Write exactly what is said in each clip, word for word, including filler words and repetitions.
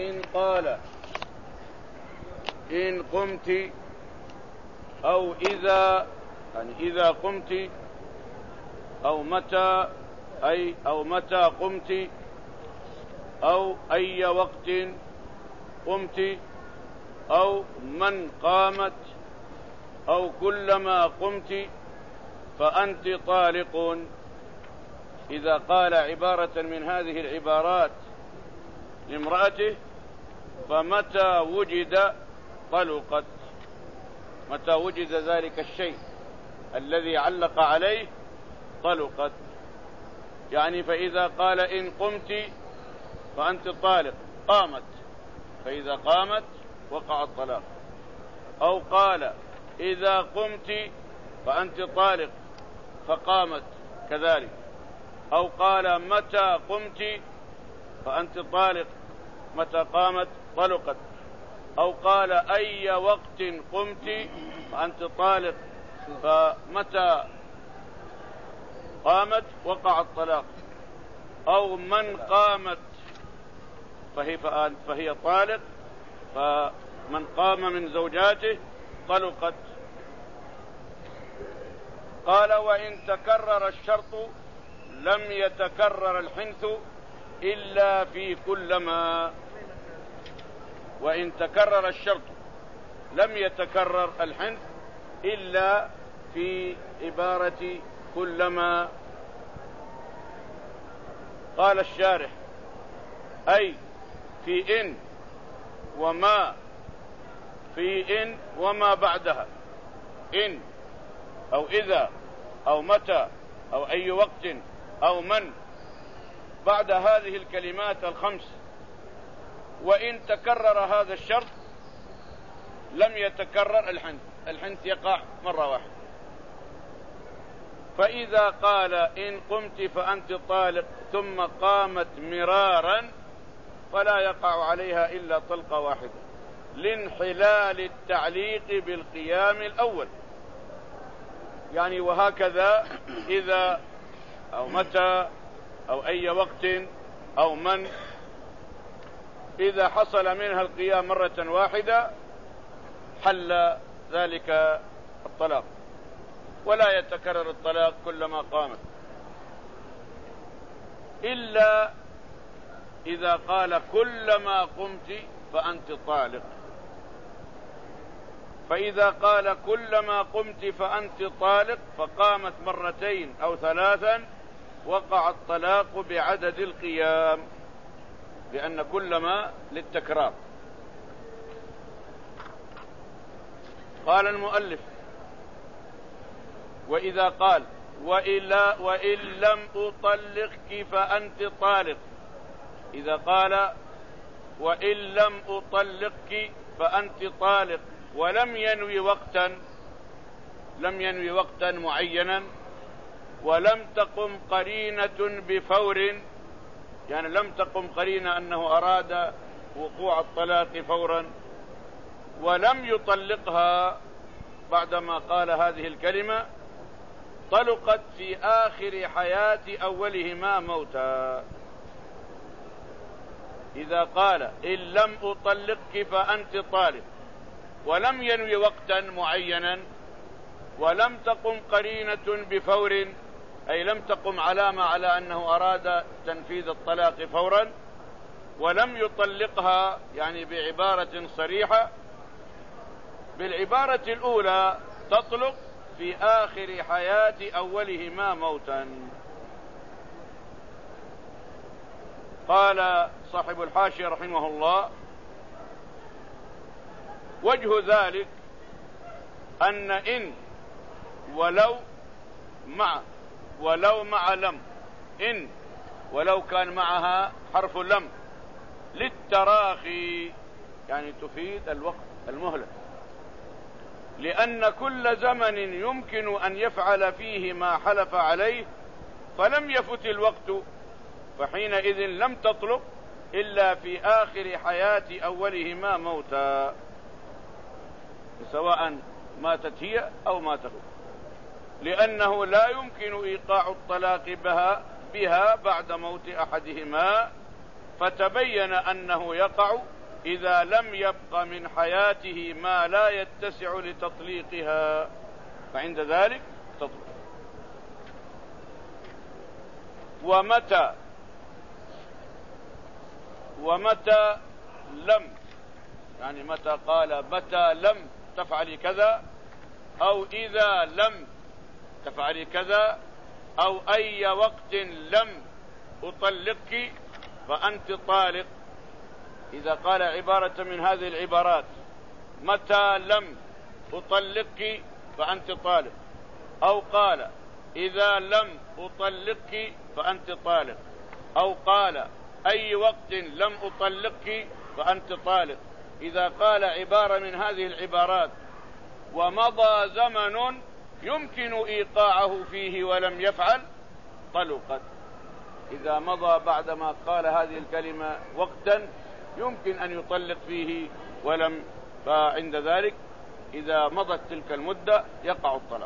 إن قال إن قمت أو إذا، يعني إذا قمت أو متى، أي أو متى قمت أو أي وقت قمت أو من قامت أو كلما قمت فأنت طالق. إذا قال عبارة من هذه العبارات لامرأته فمتى وجد طلقت، متى وجد ذلك الشيء الذي علق عليه طلقت. يعني فإذا قال إن قمت فأنت طالق، قامت، فإذا قامت وقع الطلاق. أو قال إذا قمت فأنت طالق فقامت كذلك. أو قال متى قمت فأنت طالق، متى قامت طلقت. أو قال أي وقت قمت فأنت طالق، فمتى قامت وقع الطلاق. أو من قامت فهي, فهي طالق، فمن قام من زوجاته طلقت. قال وإن تكرر الشرط لم يتكرر الحنث إلا في كلما. وإن تكرر الشرط لم يتكرر الحنث إلا في عبارة كلما. قال الشارح أي في إن وما، في إن وما بعدها، إن أو إذا أو متى أو أي وقت أو من، بعد هذه الكلمات الخمس. وإن تكرر هذا الشرط لم يتكرر الحنث، الحنث يقع مرة واحدة. فإذا قال إن قمت فأنت طالق ثم قامت مرارا فلا يقع عليها إلا طلقة واحدة لانحلال التعليق بالقيام الأول. يعني وهكذا إذا أو متى أو أي وقت أو من، إذا حصل منها القيام مرة واحدة حل ذلك الطلاق، ولا يتكرر الطلاق كلما قامت، إلا إذا قال كلما قمت فأنت طالق. فإذا قال كلما قمت فأنت طالق فقامت مرتين أو ثلاثا وقع الطلاق بعدد القيام، لأن كلما للتكرار. قال المؤلف وإذا قال وإلا وإن لم أطلقك فأنت طالق، إذا قال وإن لم أطلقك فأنت طالق ولم ينوي وقتا، لم ينوي وقتا معينا، ولم تقم قرينة بفور، يعني لم تقم قرينة أنه أراد وقوع الطلاق فورا، ولم يطلقها بعدما قال هذه الكلمة، طلقت في آخر حياة أولهما موتا. إذا قال إن لم أطلقك فأنت طالق ولم ينوي وقتا معينا، ولم تقم قرينة بفور، أي لم تقم علامة على أنه أراد تنفيذ الطلاق فورا، ولم يطلقها يعني بعبارة صريحة، بالعبارة الأولى تطلق في آخر حياة أولهما موتا. قال صاحب الحاشية رحمه الله وجه ذلك أن إن ولو مع ولو مع لم، إن ولو كان معها حرف لم للتراخي، يعني تفيد الوقت المهلة، لأن كل زمن يمكن أن يفعل فيه ما حلف عليه فلم يفت الوقت، فحينئذ لم تطلق إلا في آخر حياة أولهما موتا، سواء ماتت هي أو مات هو، لأنه لا يمكن إيقاع الطلاق بها, بها بعد موت أحدهما فتبين أنه يقع إذا لم يبق من حياته ما لا يتسع لتطليقها، فعند ذلك تطلق. ومتى ومتى لم، يعني متى قال متى لم تفعلي كذا، أو إذا لم تفعلي كذا، أو أي وقت لم أطلقك فأنت طالق. إذا قال عبارة من هذه العبارات متى لم أطلقك فأنت طالق، أو قال إذا لم أطلقك فأنت طالق، أو قال أي وقت لم أطلقك فأنت طالق، إذا قال عبارة من هذه العبارات ومضى زمن يمكن إيقاعه فيه ولم يفعل طلقت. إذا مضى بعدما قال هذه الكلمة وقتا يمكن أن يطلق فيه ولم، فعند ذلك إذا مضت تلك المدة يقع الطلاق.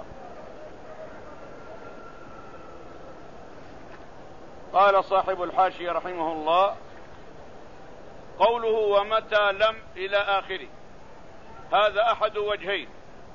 قال صاحب الحاشية رحمه الله: قوله ومتى لم إلى آخره، هذا أحد وجهين،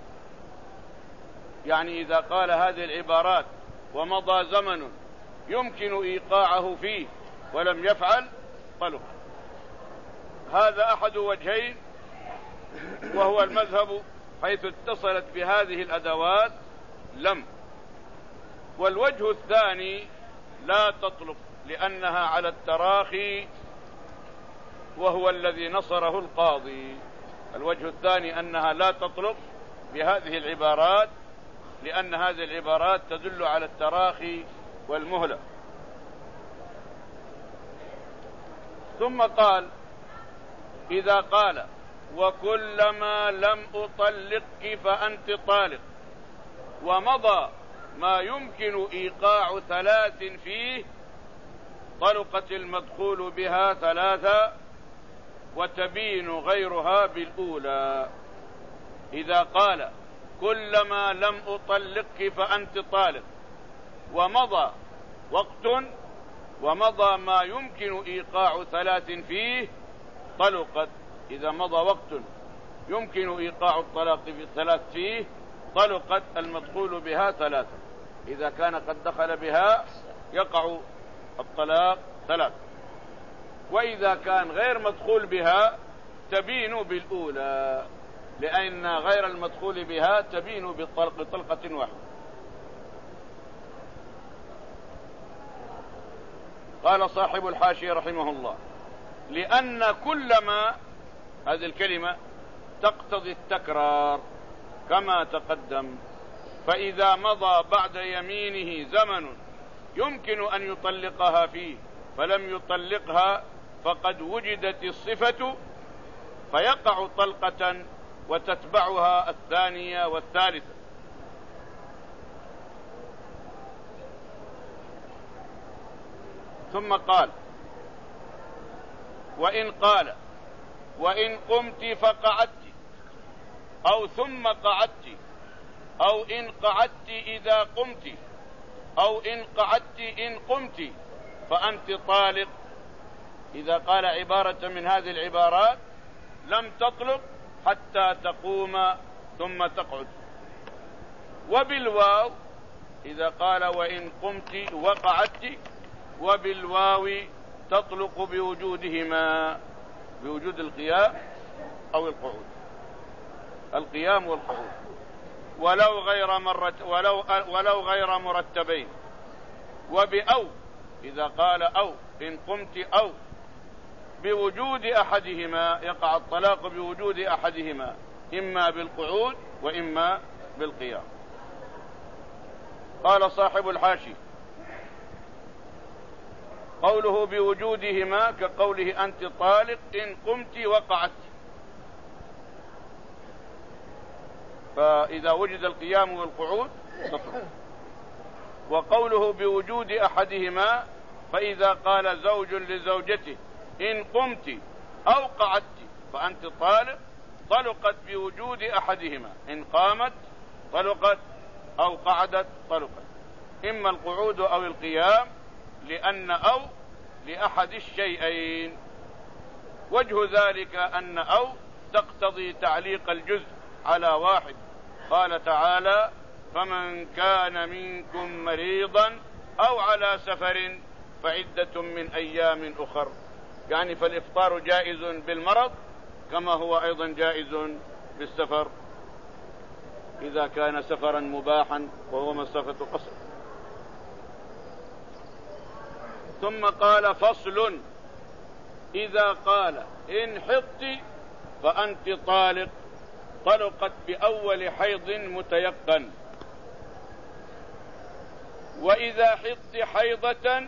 يعني إذا قال هذه العبارات ومضى زمن يمكن إيقاعه فيه ولم يفعل طلق. هذا أحد وجهين، وهو المذهب حيث اتصلت بهذه الأدوات لم. والوجه الثاني لا تطلق لأنها على التراخي، وهو الذي نصره القاضي. الوجه الثاني أنها لا تطلق بهذه العبارات لأن هذه العبارات تدل على التراخي والمهلة. ثم قال: إذا قال وكلما لم أطلقك فأنت طالق، ومضى ما يمكن إيقاع ثلاث فيه، طلقت المدخول بها ثلاثة وتبين غيرها بالأولى. إذا قال كلما لم أطلقك فأنت طالق، ومضى وقت ومضى ما يمكن إيقاع ثلاث فيه، طلقت. إذا مضى وقت يمكن إيقاع الطلاق في الثلاث فيه، طلقت المدخول بها ثلاثة. إذا كان قد دخل بها يقع الطلاق ثلاثة، وإذا كان غير مدخول بها تبين بالأولى، لأن غير المدخول بها تبين بالطلق بطلقة واحدة. قال صاحب الحاشية رحمه الله: لأن كلما، هذه الكلمة تقتضي التكرار كما تقدم، فإذا مضى بعد يمينه زمن يمكن أن يطلقها فيه فلم يطلقها فقد وجدت الصفة، فيقع طلقة وتتبعها الثانية والثالثة. ثم قال: وإن قال وإن قمت فقعدت، أو ثم قعدت، أو إن قعدت إذا قمت، أو إن قعدت إن قمت فأنت طالق. إذا قال عبارة من هذه العبارات لم تطلق حتى تقوم ثم تقعد. وبالواو إذا قال وإن قمت وقعدت، وبالواو تطلق بوجودهما، بوجود القيام أو القعود، القيام والقعود، ولو غير مرة ولو ولو غير مرتبين. وبأو إذا قال أو إن قمت أو بوجود أحدهما، يقع الطلاق بوجود أحدهما، إما بالقعود وإما بالقيام. قال صاحب الحاشي: قوله بوجودهما كقوله أنت طالق إن قمت وقعت، فإذا وجد القيام والقعود تطلق. وقوله بوجود أحدهما، فإذا قال زوج لزوجته إن قمت أو قعدت فأنت طالق، طلقت بوجود أحدهما، إن قامت طلقت أو قعدت طلقت، إما القعود أو القيام، لأن أو لأحد الشيئين. وجه ذلك أن أو تقتضي تعليق الجزء على واحد. قال تعالى: فمن كان منكم مريضا أو على سفر فعدة من أيام أخر، يعني فالإفطار جائز بالمرض كما هو أيضا جائز بالسفر إذا كان سفرا مباحا وهو مسافة قصر. ثم قال: فصل: إذا قال إن حضت فأنت طالق طلقت بأول حيض متيقن، وإذا حضت حيضة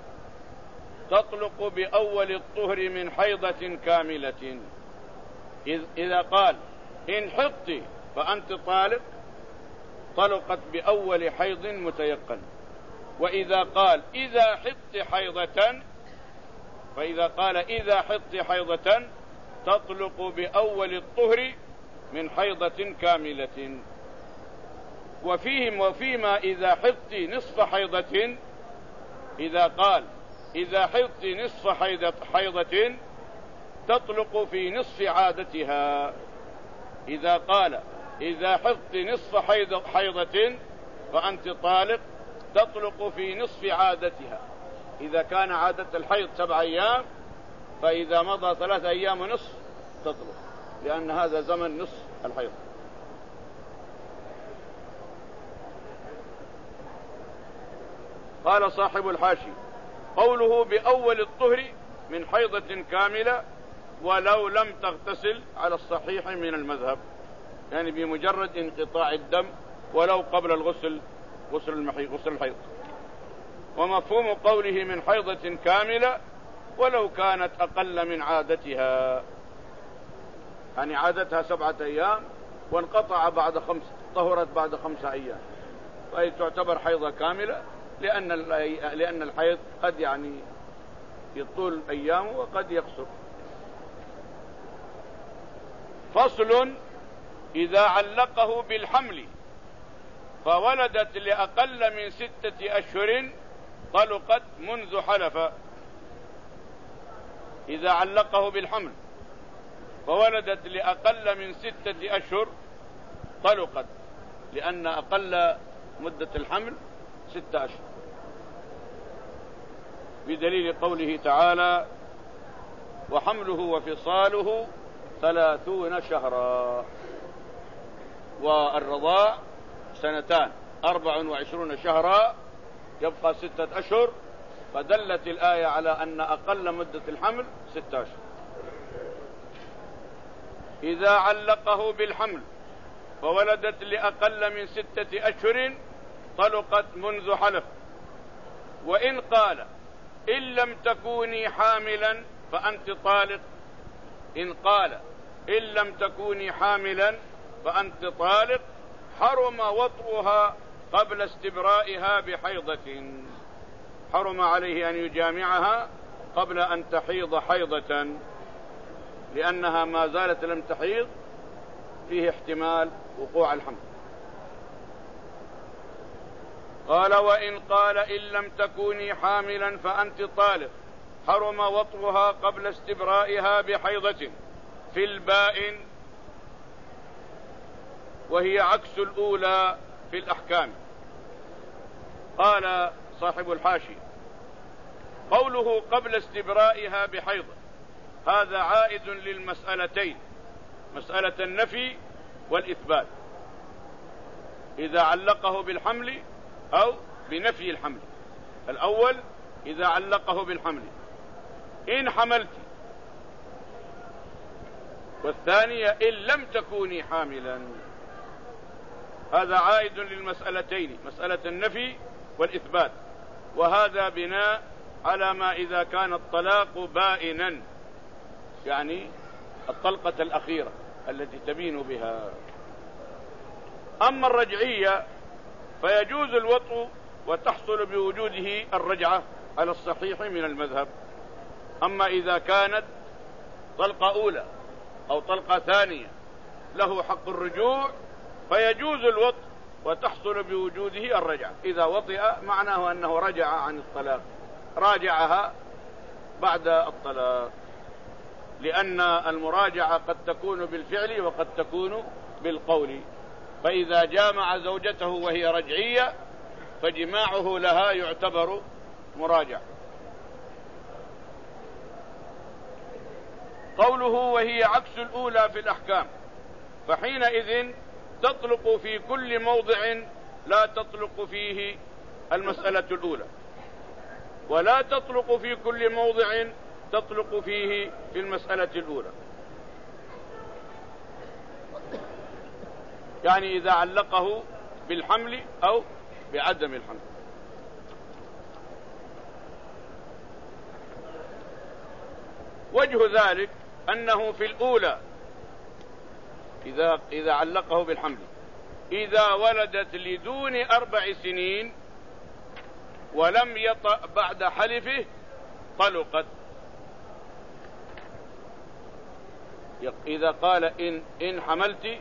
تطلق بأول الطهر من حيضة كاملة. إذا قال إن حضت فأنت طالق طلقت بأول حيض متيقن، وإذا قال إذا حضت حيضة، فإذا قال إذا حضت حيضة تطلق بأول الطهر من حيضة كاملة. وفيهم وفيما إذا حضت نصف حيضة، إذا قال إذا حضت نصف حيضة تطلق في نصف عادتها. إذا قال إذا حضت نصف حيضة فأنت طالق تطلق في نصف عادتها. إذا كان عادة الحيض سبع أيام فإذا مضى ثلاثة أيام ونصف تطلق، لأن هذا زمن نصف الحيض. قال صاحب الحاشي: قوله بأول الطهر من حيضة كاملة ولو لم تغتسل على الصحيح من المذهب، يعني بمجرد انقطاع الدم ولو قبل الغسل، غسل المحيض غسل الحيض. ومفهوم قوله من حيضة كاملة ولو كانت أقل من عادتها، يعني عادتها سبعة أيام وانقطع بعد خمس، طهرت بعد خمسة أيام، فهي تعتبر حيضة كاملة، لأن لأن الحيض قد يعني يطول أيامه وقد يقصر. فصل: إذا علقه بالحمل فولدت لأقل من ستة أشهر طلقت منذ حلف. إذا علقه بالحمل فولدت لأقل من ستة أشهر طلقت، لأن أقل مدة الحمل ستة أشهر، بدليل قوله تعالى: وحمله وفصاله ثلاثون شهرا. والرضاع سنتان أربع وعشرون شهرا يبقى ستة أشهر، فدلت الآية على أن أقل مدة الحمل ستة أشهر. إذا علقه بالحمل فولدت لأقل من ستة أشهر طلقت منذ حلف. وإن قال إن لم تكوني حاملا فأنت طالق، إن قال إن لم تكوني حاملا فأنت طالق حرم وطئها قبل استبرائها بحيضة، حرم عليه أن يجامعها قبل أن تحيض حيضة، لأنها ما زالت لم تحيض، فيه احتمال وقوع الحمل. قال: وإن قال إن لم تكوني حاملا فأنت طالق حرم وطئها قبل استبرائها بحيضة في البائن، وهي عكس الأولى في الأحكام. قال صاحب الحاشي: قوله قبل استبرائها بحيضة هذا عائد للمسألتين، مسألة النفي والإثبات، إذا علقه بالحمل أو بنفي الحمل. الأول إذا علقه بالحمل إن حملت، والثانية إن لم تكوني حاملا. هذا عائد للمسألتين، مسألة النفي والإثبات، وهذا بناء على ما إذا كان الطلاق بائنا، يعني الطلقة الأخيرة التي تبين بها. أما الرجعية فيجوز الوطء وتحصل بوجوده الرجعة على الصحيح من المذهب. أما إذا كانت طلقة أولى أو طلقة ثانية له حق الرجوع فيجوز الوطء وتحصل بوجوده الرجعة. إذا وطئ معناه أنه رجع عن الطلاق، راجعها بعد الطلاق، لأن المراجعة قد تكون بالفعل وقد تكون بالقول. فإذا جامع زوجته وهي رجعية فجماعه لها يعتبر مراجع. قوله وهي عكس الأولى في الأحكام، فحينئذ تطلق في كل موضع لا تطلق فيه المسألة الأولى، ولا تطلق في كل موضع تطلق فيه في المسألة الأولى. يعني إذا علقه بالحمل أو بعدم الحمل. وجه ذلك أنه في الأولى إذا, إذا علقه بالحمل إذا ولدت لدون أربع سنين ولم يطأ بعد حلفه طلقت. إذا قال إن, إن حملت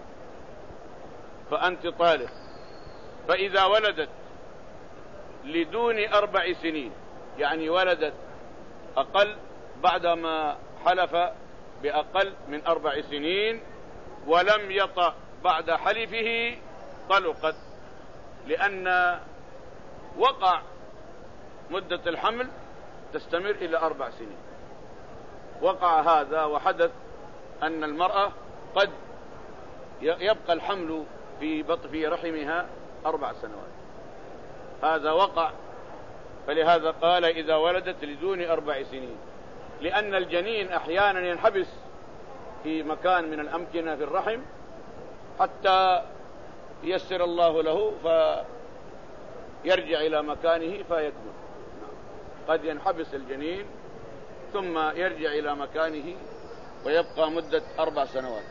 فأنت طالق، فإذا ولدت لدون أربع سنين يعني ولدت أقل بعدما حلف بأقل من أربع سنين ولم يطأ بعد حلفه طلقت، لأن وقع مدة الحمل تستمر إلى أربع سنين. وقع هذا وحدث أن المرأة قد يبقى الحمل في بطن في رحمها أربع سنوات، هذا وقع. فلهذا قال إذا ولدت لدون أربع سنين، لأن الجنين أحيانا ينحبس في مكان من الأمكنة في الرحم حتى ييسر الله له فيرجع إلى مكانه فيكبر. قد ينحبس الجنين ثم يرجع إلى مكانه ويبقى مدة أربع سنوات.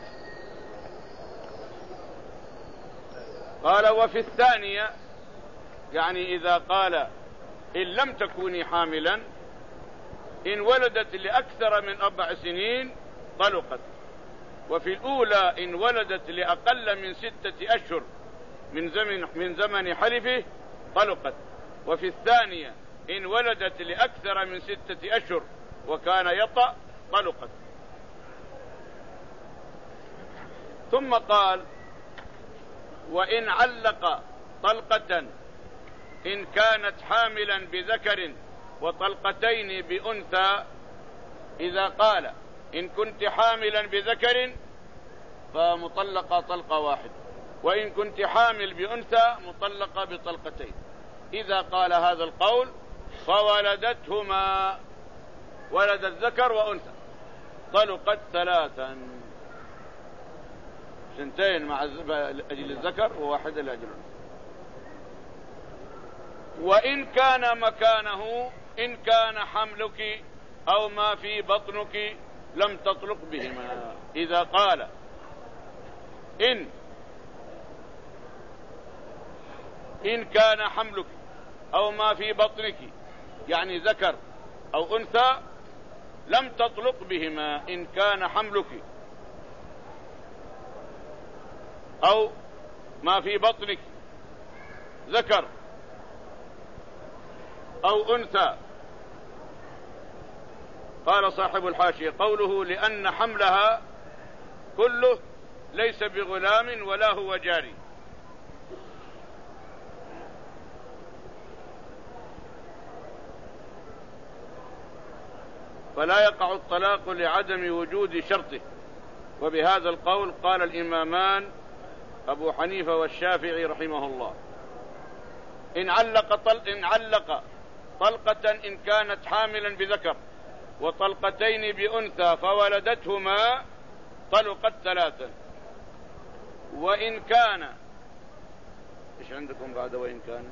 قال وفي الثانية يعني إذا قال إن لم تكوني حاملا إن ولدت لأكثر من أربع سنين طلقت. وفي الأولى إن ولدت لأقل من ستة أشهر من زمن, من زمن حلفه طلقت. وفي الثانية إن ولدت لأكثر من ستة أشهر وكان يطأ طلقت. ثم قال وإن علق طلقة إن كانت حاملا بذكر وطلقتين بأنثى، إذا قال إن كنت حاملا بذكر فمطلقة طلقة واحد، وإن كنت حامل بأنثى مطلقة بطلقتين. إذا قال هذا القول فولدتهما ولدت ذكر وأنثى طلقت ثلاثا، سنتين مع أجل الذكر وواحدة لأجل الأنثى. وإن كان مكانه إن كان حملك أو ما في بطنك لم تطلق بهما. إذا قال إن إن كان حملك أو ما في بطنك يعني ذكر أو أنثى لم تطلق بهما. إن كان حملك أو ما في بطنك ذكر أو أنثى. قال صاحب الحاشية قوله لأن حملها كله ليس بغلام ولا هو جاري. فلا يقع الطلاق لعدم وجود شرطه. وبهذا القول قال الإمامان أبو حنيفة والشافعي رحمه الله إن علق, طل... إن علق طلقة إن كانت حاملا بذكر وطلقتين بأنثى فولدتهما طلقت ثلاثا. وإن كان إيش عندكم بعد وإن كان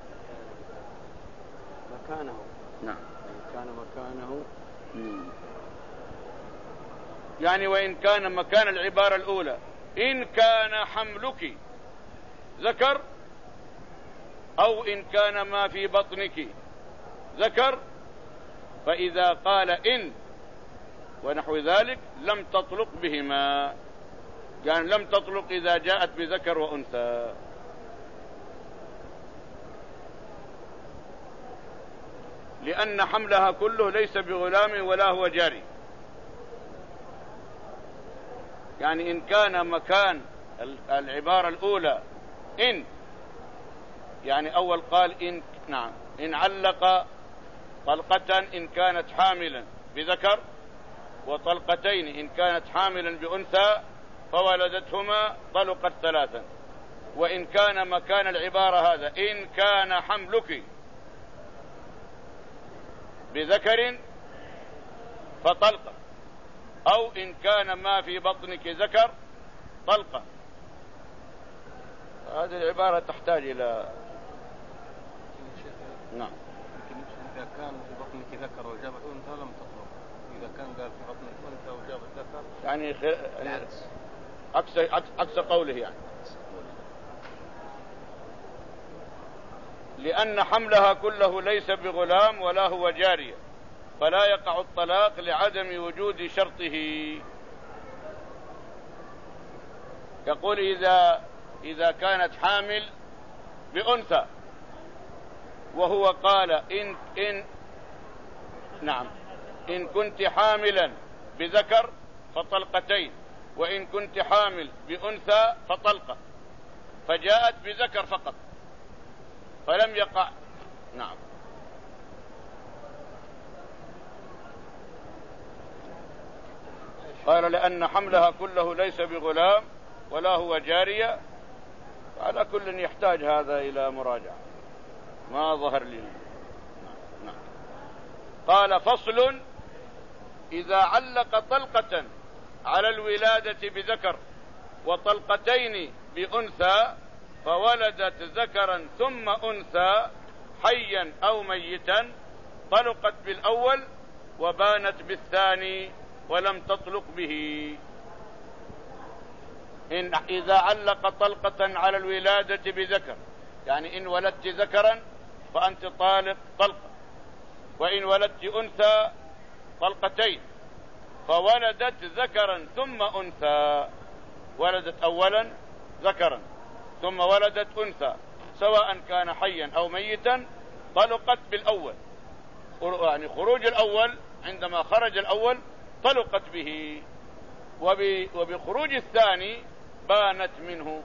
مكانه؟ نعم إن كان مكانه مم. يعني وإن كان مكان العبارة الأولى إن كان حملك ذكر أو إن كان ما في بطنك ذكر، فإذا قال إن ونحو ذلك لم تطلق بهما، يعني لم تطلق إذا جاءت بذكر وأنثى. لأن حملها كله ليس بغلام ولا هو جاري. يعني إن كان مكان العبارة الأولى إن، يعني أول قال إن، نعم، إن علق طلقة إن كانت حاملا بذكر، وطلقتين إن كانت حاملا بأنثى فولدتهما طلقت ثلاثا. وإن كان مكان العبارة هذا إن كان حملك بذكر فطلقة، أو إن كان ما في بطنك ذكر طلقة. هذه العبارة تحتاج إلى نعم. إذا كان في بطنك ذكر وجابت أنثى لم تطلق، إذا كان قال في بطنك أنثى وجابت ذكر يعني عكس عكس قوله، يعني لأن حملها كله ليس بغلام ولا هو جارية فلا يقع الطلاق لعدم وجود شرطه. يقول إذا إذا كانت حامل بأنثى وهو قال إن إن نعم إن كنت حاملا بذكر فطلقتين، وإن كنت حامل بأنثى فطلقة، فجاءت بذكر فقط فلم يقع. نعم. قال لأن حملها كله ليس بغلام ولا هو جارية. على كل يحتاج هذا إلى مراجعة، ما ظهر لي. نعم. قال فصل: إذا علق طلقة على الولادة بذكر وطلقتين بأنثى فولدت ذكرا ثم أنثى حيا أو ميتا طلقت بالأول وبانت بالثاني ولم تطلق به. إن إذا علق طلقة على الولادة بذكر، يعني إن ولدت ذكرا فأنت طالق طلقة، وإن ولدت أنثى طلقتين، فولدت ذكرا ثم أنثى، ولدت أولا ذكرا ثم ولدت أنثى سواء كان حيا أو ميتا طلقت بالأول، يعني خروج الأول عندما خرج الأول طلقت به، وبخروج الثاني بانت منه،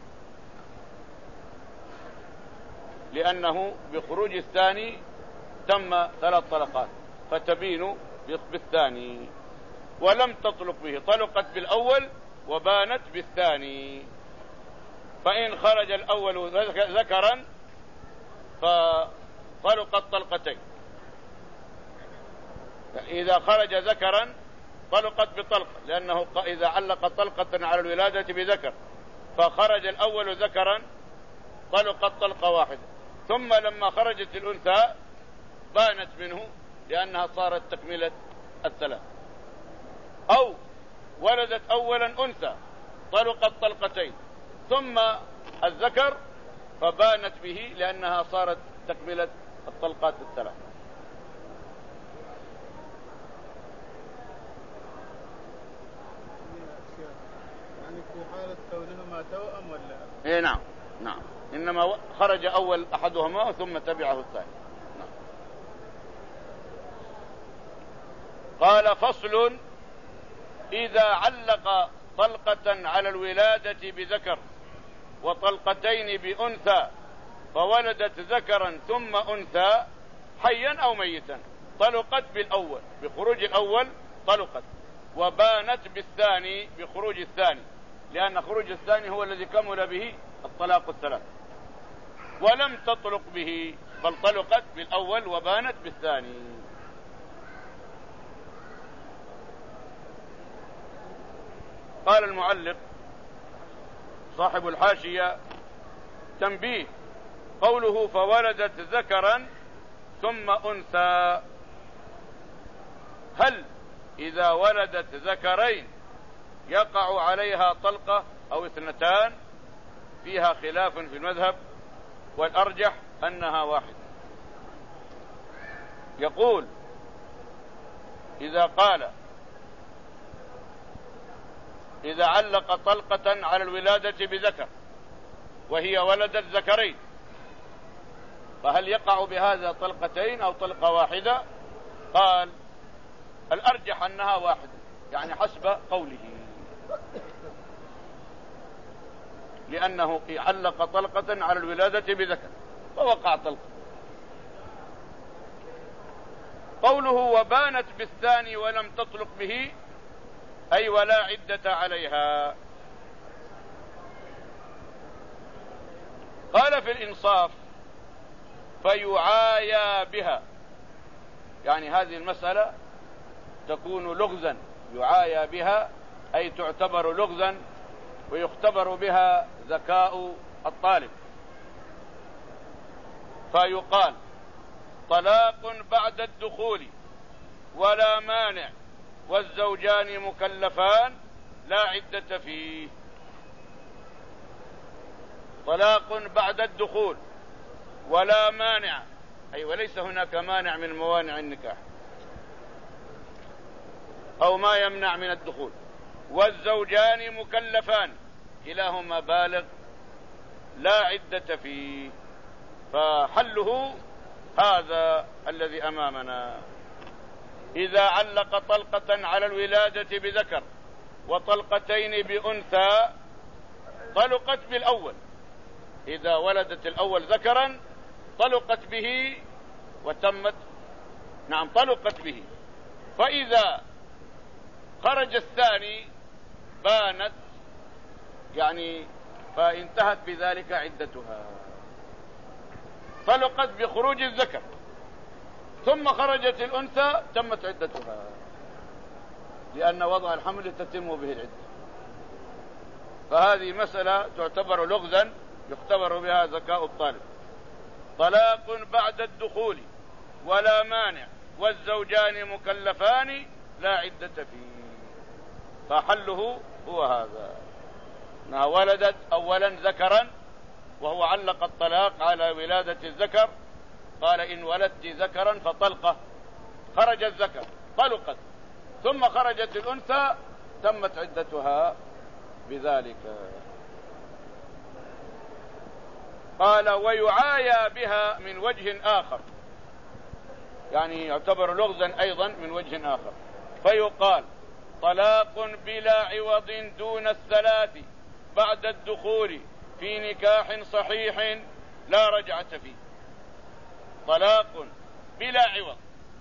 لأنه بخروج الثاني تم ثلاث طلقات فتبين بالثاني، ولم تطلق به، طلقت بالأول وبانت بالثاني. فإن خرج الأول ذكرا فطلقت طلقتين، إذا خرج ذكرا طلقت بطلقة، لأنه إذا علق طلقة على الولادة بذكر فخرج الأول ذكرا طلقت طلقة واحدة، ثم لما خرجت الأنثى بانت منه لأنها صارت تكملة الثلاث. أو ولدت أولا أنثى طلقت طلقتين ثم الذكر فبانت به لأنها صارت تكملة الطلقات الثلاث. يعني في حالة كونهما توأم ولا؟ إيه نعم نعم، إنما خرج أول أحدهما ثم تبعه الثاني. نعم. قال فصل: إذا علق طلقة على الولادة بذكر وطلقتين بأنثى فولدت ذكرا ثم أنثى حيا أو ميتا طلقت بالأول، بخروج الأول طلقت، وبانت بالثاني بخروج الثاني، لأن خروج الثاني هو الذي كمل به الطلاق الثلاث، ولم تطلق به بل طلقت بالأول وبانت بالثاني. قال المعلق صاحب الحاشية: تنبيه، قوله فولدت ذكرا ثم أنثى، هل إذا ولدت ذكرين يقع عليها طلقة أو اثنتان؟ فيها خلاف في المذهب، والأرجح أنها واحدة. يقول: إذا قال إذا علق طلقة على الولادة بذكر وهي ولدت ذكرين فهل يقع بهذا طلقتين أو طلقة واحدة؟ قال الأرجح أنها واحدة، يعني حسب قوله، لأنه علق طلقة على الولادة بذكر فوقع طلقة. قوله وبانت بالثاني ولم تطلق به أي ولا عدة عليها. قال في الإنصاف فيعايا بها، يعني هذه المسألة تكون لغزا، يعايا بها أي تعتبر لغزا ويختبر بها ذكاء الطالب. فيقال طلاق بعد الدخول ولا مانع والزوجان مكلفان لا عدة فيه. طلاق بعد الدخول ولا مانع أي وليس هناك مانع من موانع النكاح أو ما يمنع من الدخول، والزوجان مكلفان كلاهما بالغ لا عدة فيه. فحله هذا الذي أمامنا. إذا علق طلقة على الولادة بذكر وطلقتين بأنثى طلقت بالأول، إذا ولدت الأول ذكرا طلقت به وتمت، نعم طلقت به. فإذا خرج الثاني بانت، يعني فانتهت بذلك عدتها. طلقت بخروج الذكر ثم خرجت الأنثى تمت عدتها، لأن وضع الحمل تتم به العدة. فهذه مسألة تعتبر لغزا يختبر بها ذكاء الطالب. طلاق بعد الدخول ولا مانع والزوجان مكلفان لا عدة فيه. فحله هو هذا، انها ولدت اولا ذكرا وهو علق الطلاق على ولادة الذكر، قال إن ولدت ذكرا فطلقة، خرج الذكر طلقت، ثم خرجت الأنثى تمت عدتها بذلك. قال ويعايا بها من وجه آخر، يعني يعتبر لغزا أيضا من وجه آخر. فيقال طلاق بلا عوض دون الثلاث بعد الدخول في نكاح صحيح لا رجعة فيه. طلاق بلا عوض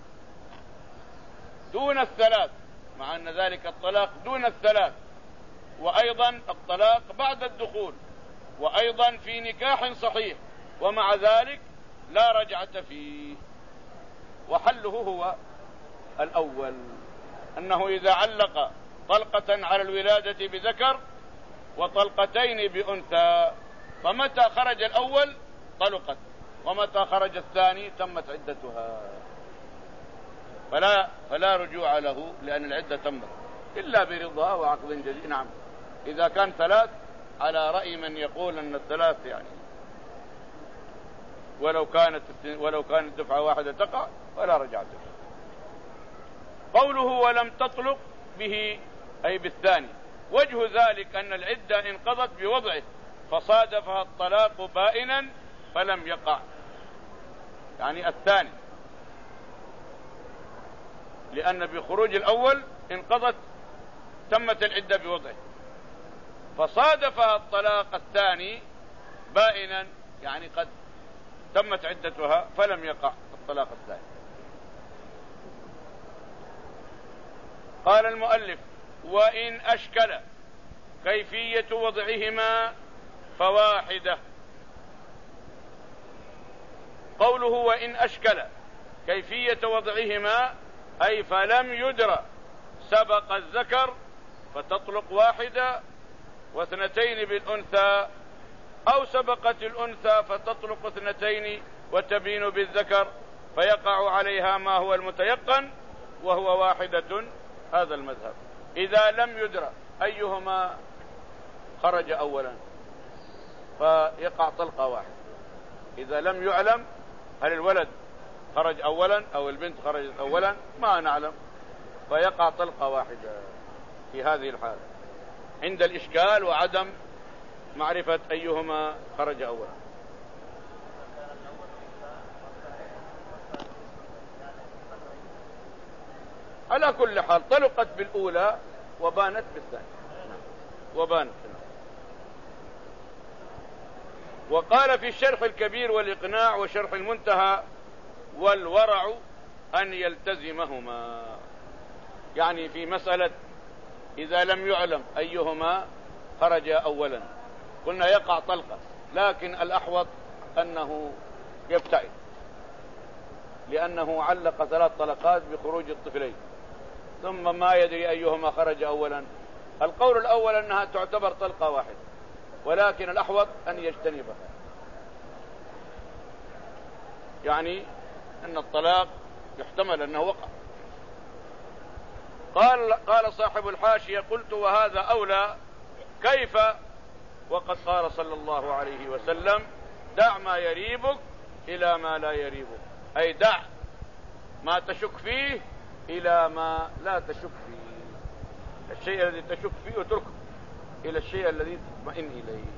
دون الثلاث، مع أن ذلك الطلاق دون الثلاث، وأيضا الطلاق بعد الدخول، وأيضا في نكاح صحيح، ومع ذلك لا رجعة فيه. وحله هو الأول، أنه إذا علق طلقة على الولادة بذكر وطلقتين بأنثى فمتى خرج الأول طلقت، ومتى خرج الثاني تمت عدتها، فلا, فلا رجوع له لأن العدة تمت إلا برضا وعقد جديد. نعم إذا كان ثلاث على رأي من يقول أن الثلاث يعني ولو كانت ولو كانت دفعة واحدة تقع ولا رجعت. قوله ولم تطلق به أي بالثاني، وجه ذلك أن العدة انقضت بوضعه فصادفها الطلاق بائنا فلم يقع، يعني الثاني، لأن بخروج الأول انقضت تمت العدة بوضعه، فصادفها الطلاق الثاني بائنا يعني قد تمت عدتها فلم يقع الطلاق الثاني. قال المؤلف وإن أشكل كيفية وضعهما فواحدة. قوله وإن أشكل كيفية وضعهما أي فلم يدرى سبق الذكر فتطلق واحدة واثنتين بالأنثى، أو سبقت الأنثى فتطلق اثنتين وتبين بالذكر فيقع عليها ما هو المتيقن وهو واحدة. هذا المذهب. إذا لم يدرى أيهما خرج أولا فيقع طلقة واحدة. إذا لم يعلم هل الولد خرج أولا أو البنت خرجت أولا ما نعلم فيقع طلقة واحدة في هذه الحالة عند الإشكال وعدم معرفة أيهما خرج أولا. على كل حال طلقت بالأولى وبانت بالثانية، وبانت. وقال في الشرح الكبير والإقناع وشرح المنتهى: والورع أن يلتزمهما، يعني في مسألة إذا لم يعلم أيهما خرج أولا قلنا يقع طلقة، لكن الأحوط أنه يبتعد، لأنه علق ثلاث طلقات بخروج الطفلين ثم ما يدري أيهما خرج أولا. القول الأول أنها تعتبر طلقة واحدة، ولكن الأحوط أن يجتنبها، يعني أن الطلاق يحتمل أنه وقع. قال قال صاحب الحاشية: قلت وهذا أولى، كيف وقد قال صلى الله عليه وسلم: دع ما يريبك إلى ما لا يريبك، أي دع ما تشك فيه إلى ما لا تشك فيه، الشيء الذي تشك فيه اتركه إلى الشيء الذي تطمئن إليه.